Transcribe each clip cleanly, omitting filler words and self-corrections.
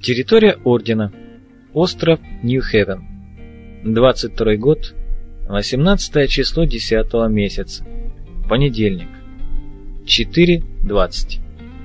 Территория Ордена. Остров Нью-Хевен. 22 год. 18 число 10 месяца. Понедельник. 4:20.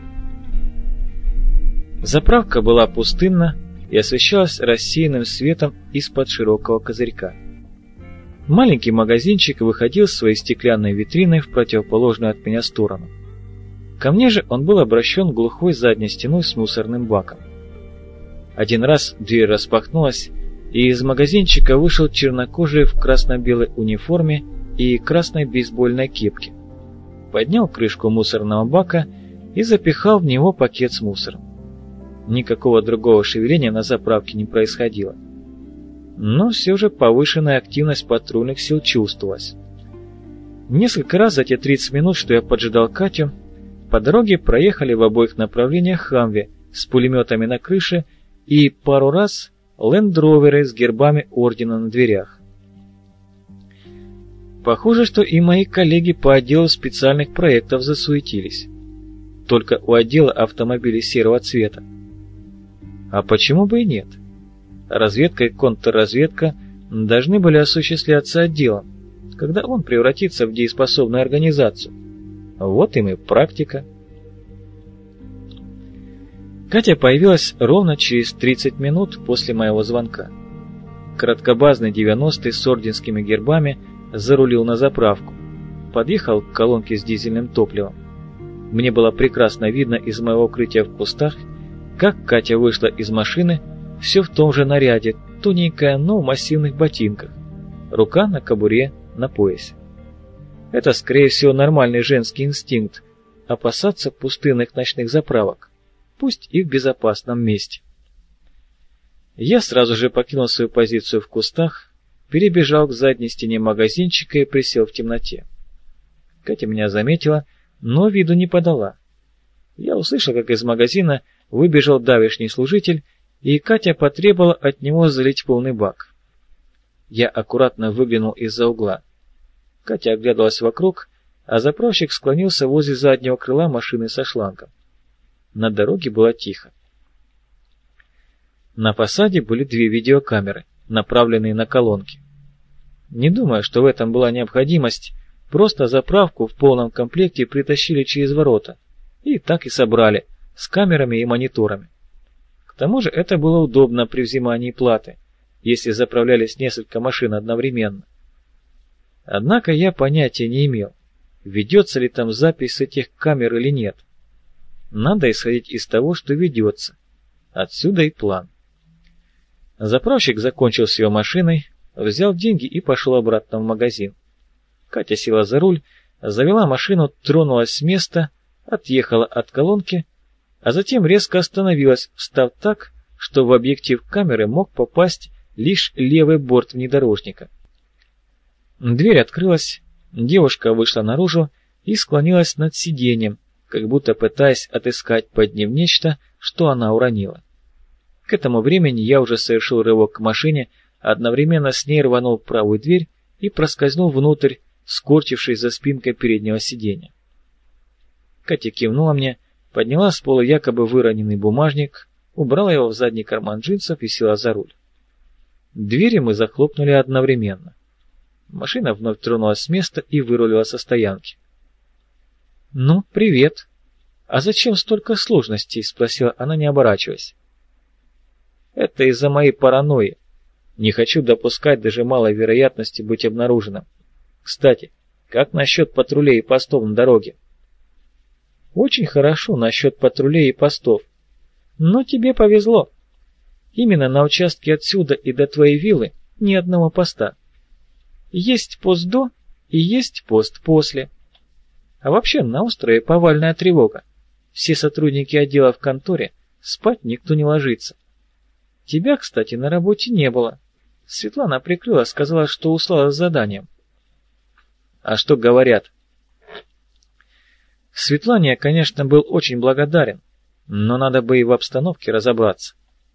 Заправка была пустынна и освещалась рассеянным светом из-под широкого козырька. Маленький магазинчик выходил своей стеклянной витриной в противоположную от меня сторону. Ко мне же он был обращен глухой задней стеной с мусорным баком. Один раз дверь распахнулась, и из магазинчика вышел чернокожий в красно-белой униформе и красной бейсбольной кепке. Поднял крышку мусорного бака и запихал в него пакет с мусором. Никакого другого шевеления на заправке не происходило. Но все же повышенная активность патрульных сил чувствовалась. Несколько раз за те 30 минут, что я поджидал Катю, по дороге проехали в обоих направлениях Хамви с пулеметами на крыше и пару раз лендроверы с гербами ордена на дверях. Похоже, что и мои коллеги по отделу специальных проектов засуетились. Только у отдела автомобилей серого цвета. А почему бы и нет? Разведка и контрразведка должны были осуществляться отделом, когда он превратится в дееспособную организацию. Вот им и практика. Катя появилась ровно через 30 минут после моего звонка. Краткобазный 90-й с орденскими гербами зарулил на заправку, подъехал к колонке с дизельным топливом. Мне было прекрасно видно из моего укрытия в кустах, как Катя вышла из машины, все в том же наряде, тоненькая, но в массивных ботинках, рука на кобуре на поясе. Это, скорее всего, нормальный женский инстинкт – опасаться пустынных ночных заправок, пусть и в безопасном месте. Я сразу же покинул свою позицию в кустах, перебежал к задней стене магазинчика и присел в темноте. Катя меня заметила, но виду не подала. Я услышал, как из магазина выбежал давешний служитель, и Катя потребовала от него залить полный бак. Я аккуратно выглянул из-за угла. Катя оглядывалась вокруг, а заправщик склонился возле заднего крыла машины со шлангом. На дороге было тихо. На фасаде были 2 видеокамеры, направленные на колонки. Не думаю, что в этом была необходимость, просто заправку в полном комплекте притащили через ворота, и так и собрали, с камерами и мониторами. К тому же это было удобно при взимании платы, если заправлялись несколько машин одновременно. Однако я понятия не имел, ведется ли там запись с этих камер или нет. Надо исходить из того, что ведется. Отсюда и план. Заправщик закончил с ее машиной, взял деньги и пошел обратно в магазин. Катя села за руль, завела машину, тронулась с места, отъехала от колонки, а затем резко остановилась, встав так, что в объектив камеры мог попасть лишь левый борт внедорожника. Дверь открылась, девушка вышла наружу и склонилась над сиденьем, как будто пытаясь отыскать под ним нечто, что она уронила. К этому времени я уже совершил рывок к машине, одновременно с ней рванул правую дверь и проскользнул внутрь, скорчившись за спинкой переднего сиденья. Катя кивнула мне, подняла с пола якобы выроненный бумажник, убрала его в задний карман джинсов и села за руль. Двери мы захлопнули одновременно. Машина вновь тронулась с места и вырулила со стоянки. «Ну, привет. А зачем столько сложностей?» — спросила она, не оборачиваясь. «Это из-за моей паранойи. Не хочу допускать даже малой вероятности быть обнаруженным. Кстати, как насчет патрулей и постов на дороге?» «Очень хорошо насчет патрулей и постов. Но тебе повезло. Именно на участке отсюда и до твоей виллы ни одного поста. Есть пост до и есть пост после. А вообще на острове повальная тревога. Все сотрудники отдела в конторе, спать никто не ложится. Тебя, кстати, на работе не было. Светлана прикрыла, сказала, что услала с заданием». «А что говорят?» Светлане я, конечно, был очень благодарен, но надо бы и в обстановке разобраться.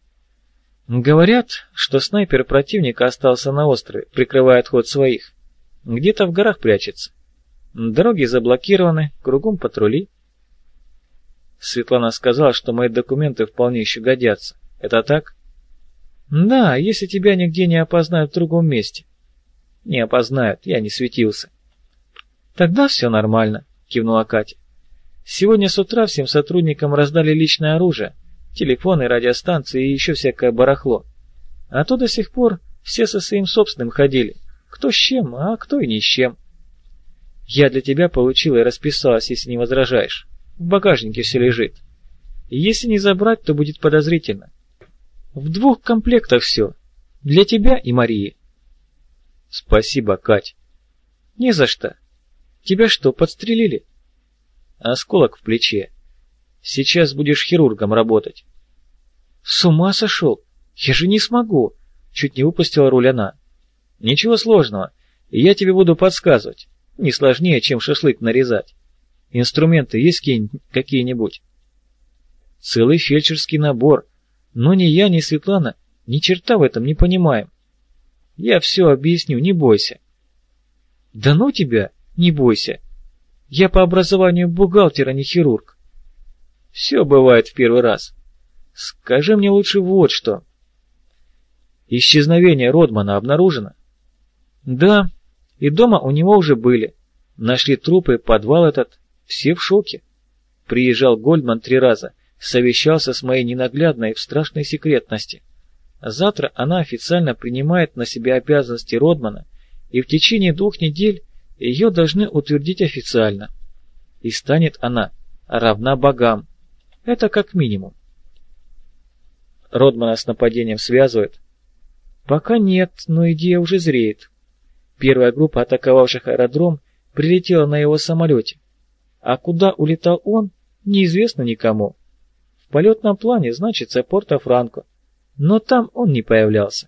Говорят, что снайпер противника остался на острове, прикрывая отход своих. Где-то в горах прячется. Дороги заблокированы, кругом патрули. Светлана сказала, что мои документы вполне еще годятся. Это так? Да, если тебя нигде не опознают в другом месте. Не опознают, я не светился. Тогда все нормально, кивнула Катя. Сегодня с утра всем сотрудникам раздали личное оружие, телефоны, радиостанции и еще всякое барахло. А то до сих пор все со своим собственным ходили, кто с чем, а кто и ни с чем. Я для тебя получила и расписалась, если не возражаешь. В багажнике все лежит. И если не забрать, то будет подозрительно. В 2 комплектах все. Для тебя и Марии. Спасибо, Кать. Не за что. Тебя что, подстрелили? Осколок в плече. Сейчас будешь хирургом работать. С ума сошел? Я же не смогу. Чуть не выпустила руль она. Ничего сложного. Я тебе буду подсказывать. Не сложнее, чем шашлык нарезать. Инструменты есть какие-нибудь? Целый фельдшерский набор. Но ни я, ни Светлана ни черта в этом не понимаем. Я все объясню, не бойся. Да ну тебя, не бойся. Я по образованию бухгалтер, а не хирург. Все бывает в первый раз. Скажи мне лучше вот что. Исчезновение Родмана обнаружено? Да, и дома у него уже были. Нашли трупы, подвал этот. Все в шоке. Приезжал Гольдман 3 раза, совещался с моей ненаглядной в страшной секретности. Завтра она официально принимает на себя обязанности Родмана, и в течение 2 недель ее должны утвердить официально. И станет она равна богам. Это как минимум. Родмана с нападением связывают? Пока нет, но идея уже зреет. Первая группа атаковавших аэродром прилетела на его самолете. А куда улетал он, неизвестно никому. В полетном плане значится Порто-Франко, но там он не появлялся.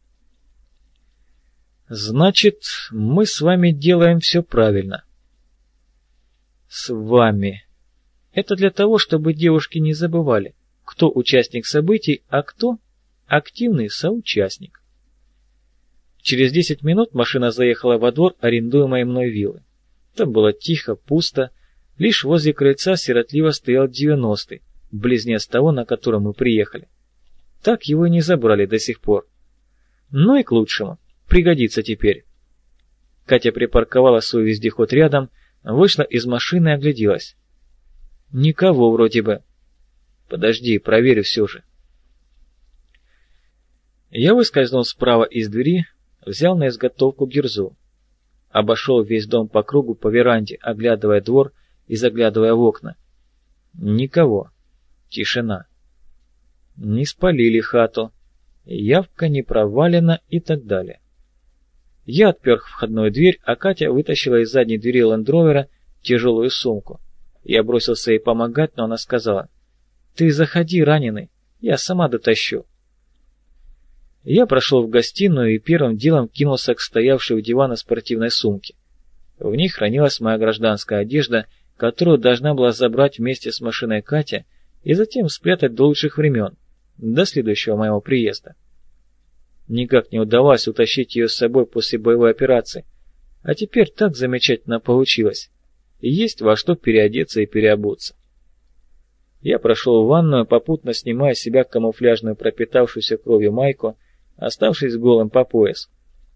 Значит, мы с вами делаем все правильно. С вами. Это для того, чтобы девушки не забывали, кто участник событий, а кто активный соучастник. Через 10 минут машина заехала во двор арендуемой мной виллы. Там было тихо, пусто, лишь возле крыльца сиротливо стоял 90-й, близнец того, на котором мы приехали. Так его и не забрали до сих пор. Но и к лучшему. Пригодится теперь. Катя припарковала свой вездеход рядом, вышла из машины и огляделась. Никого вроде бы. Подожди, проверю все же. Я выскользнул справа из двери, взял на изготовку гирзу. Обошел весь дом по кругу по веранде, оглядывая двор и заглядывая в окна. Никого. Тишина. Не спалили хату. Явка не провалена и так далее. Я отпер входную дверь, а Катя вытащила из задней двери лендровера тяжелую сумку. Я бросился ей помогать, но она сказала: «Ты заходи, раненый, я сама дотащу». Я прошел в гостиную и первым делом кинулся к стоявшей у дивана спортивной сумке. В ней хранилась моя гражданская одежда, которую должна была забрать вместе с машиной Катя и затем спрятать до лучших времен, до следующего моего приезда. Никак не удавалось утащить ее с собой после боевой операции, а теперь так замечательно получилось. Есть во что переодеться и переобуться. Я прошел в ванную, попутно снимая с себя камуфляжную пропитавшуюся кровью майку, оставшись голым по пояс.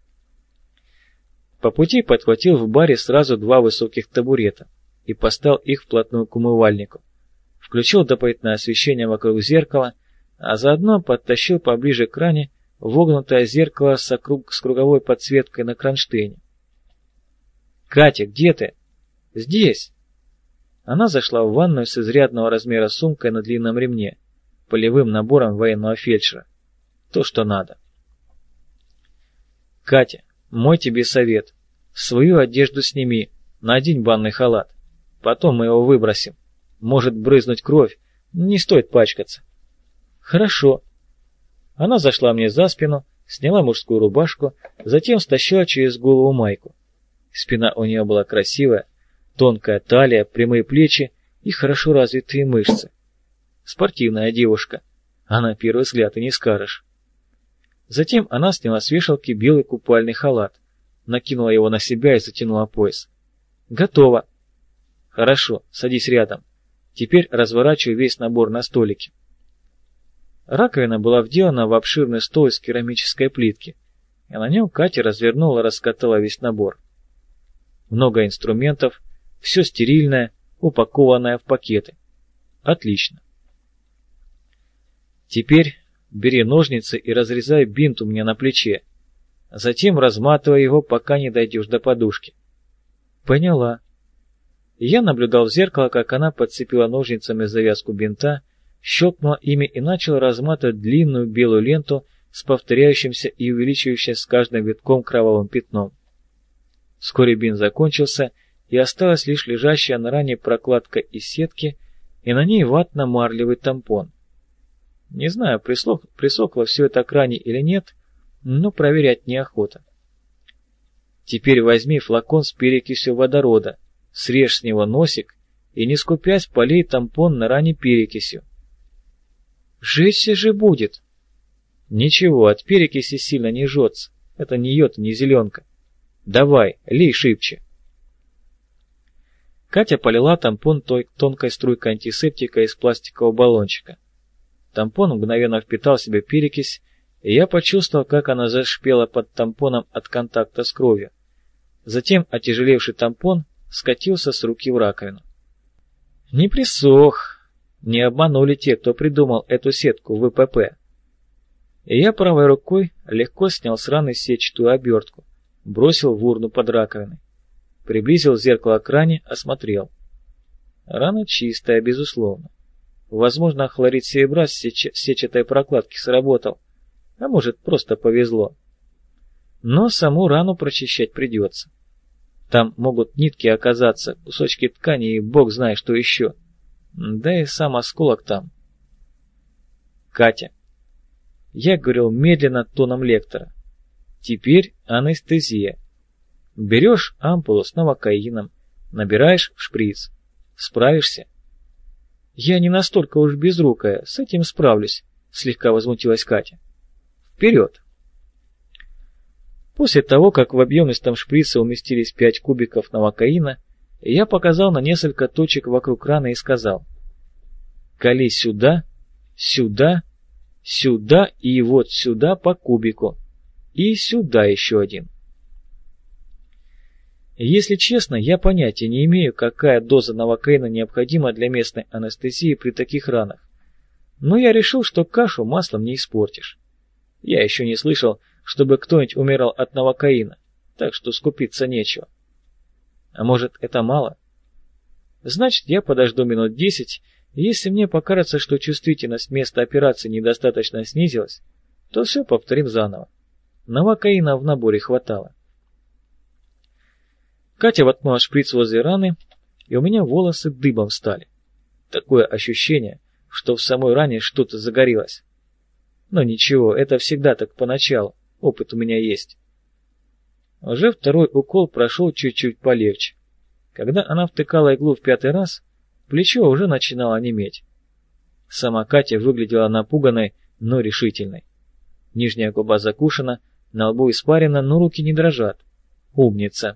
По пути подхватил в баре сразу 2 высоких табурета и поставил их вплотную к умывальнику. Включил дополнительное освещение вокруг зеркала, а заодно подтащил поближе к кране вогнутое зеркало с круговой подсветкой на кронштейне. «Катя, где ты?» «Здесь». Она зашла в ванную с изрядного размера сумкой на длинном ремне, полевым набором военного фельдшера. То, что надо. «Катя, мой тебе совет. Свою одежду сними, надень банный халат. Потом мы его выбросим. Может брызнуть кровь, не стоит пачкаться». «Хорошо». Она зашла мне за спину, сняла мужскую рубашку, затем стащила через голову майку. Спина у нее была красивая, тонкая талия, прямые плечи и хорошо развитые мышцы. Спортивная девушка, а на первый взгляд и не скажешь. Затем она сняла с вешалки белый купальный халат, накинула его на себя и затянула пояс. «Готово». «Хорошо, садись рядом. Теперь разворачивай весь набор на столике». Раковина была вделана в обширный стол из керамической плитки, и на нем Катя развернула и раскатала весь набор. Много инструментов, все стерильное, упакованное в пакеты. Отлично. Теперь бери ножницы и разрезай бинт у меня на плече. Затем разматывай его, пока не дойдешь до подушки. Поняла. Я наблюдал в зеркало, как она подцепила ножницами завязку бинта, щелкнула ими и начала разматывать длинную белую ленту с повторяющимся и увеличивающимся с каждым витком кровавым пятном. Вскоре бинт закончился, и осталась лишь лежащая на ране прокладка из сетки, и на ней ватно-марлевый тампон. Не знаю, присохло все это к ране или нет, но проверять неохота. Теперь возьми флакон с перекисью водорода, срежь с него носик и, не скупясь, полей тампон на ране перекисью. Жечься же будет. Ничего, от перекиси сильно не жжется. Это не йод, не зеленка. Давай, лей шибче. Катя полила тампон тонкой струйкой антисептика из пластикового баллончика. Тампон мгновенно впитал в себя перекись, и я почувствовал, как она зашипела под тампоном от контакта с кровью. Затем отяжелевший тампон скатился с руки в раковину. Не присох. Не обманули те, кто придумал эту сетку ВПП. И я правой рукой легко снял с раны сетчатую обертку, бросил в урну под раковиной. Приблизил зеркало к ране, осмотрел. Рана чистая, безусловно. Возможно, хлорид серебра с сетчатой прокладки сработал, а может, просто повезло. Но саму рану прочищать придется. Там могут нитки оказаться, кусочки ткани и бог знает что еще. Да и сам осколок там. Катя. Я говорил медленно тоном лектора. Теперь анестезия. Берешь ампулу с новокаином, набираешь в шприц. Справишься? Я не настолько уж безрукая, с этим справлюсь, слегка возмутилась Катя. Вперед! После того, как в объемистом шприце уместились 5 кубиков новокаина, я показал на несколько точек вокруг раны и сказал: «Кали сюда, сюда, сюда и вот сюда по кубику, и сюда еще один». Если честно, я понятия не имею, какая доза новокаина необходима для местной анестезии при таких ранах, но я решил, что кашу маслом не испортишь. Я еще не слышал, чтобы кто-нибудь умирал от новокаина, так что скупиться нечего. А может, это мало? Значит, я подожду минут 10, и если мне покажется, что чувствительность места операции недостаточно снизилась, то все повторим заново. Новокаина в наборе хватало. Катя воткнула шприц возле раны, и у меня волосы дыбом встали. Такое ощущение, что в самой ране что-то загорелось. Но ничего, это всегда так поначалу, опыт у меня есть. Уже второй укол прошел чуть-чуть полегче. Когда она втыкала иглу в 5-й раз, плечо уже начинало неметь. Сама Катя выглядела напуганной, но решительной. Нижняя губа закушена, на лбу испарина, но руки не дрожат. Умница.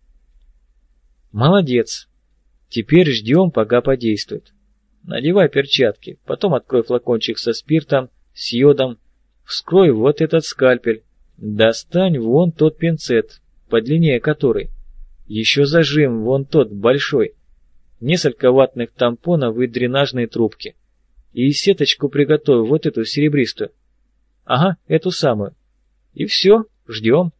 Молодец. Теперь ждем, пока подействует. Надевай перчатки, потом открой флакончик со спиртом, с йодом, вскрой вот этот скальпель, достань вон тот пинцет, подлиннее который. Еще зажим вон тот большой. Несколько ватных тампонов и дренажные трубки. И сеточку приготовь, вот эту серебристую. Ага, эту самую. И все, ждем.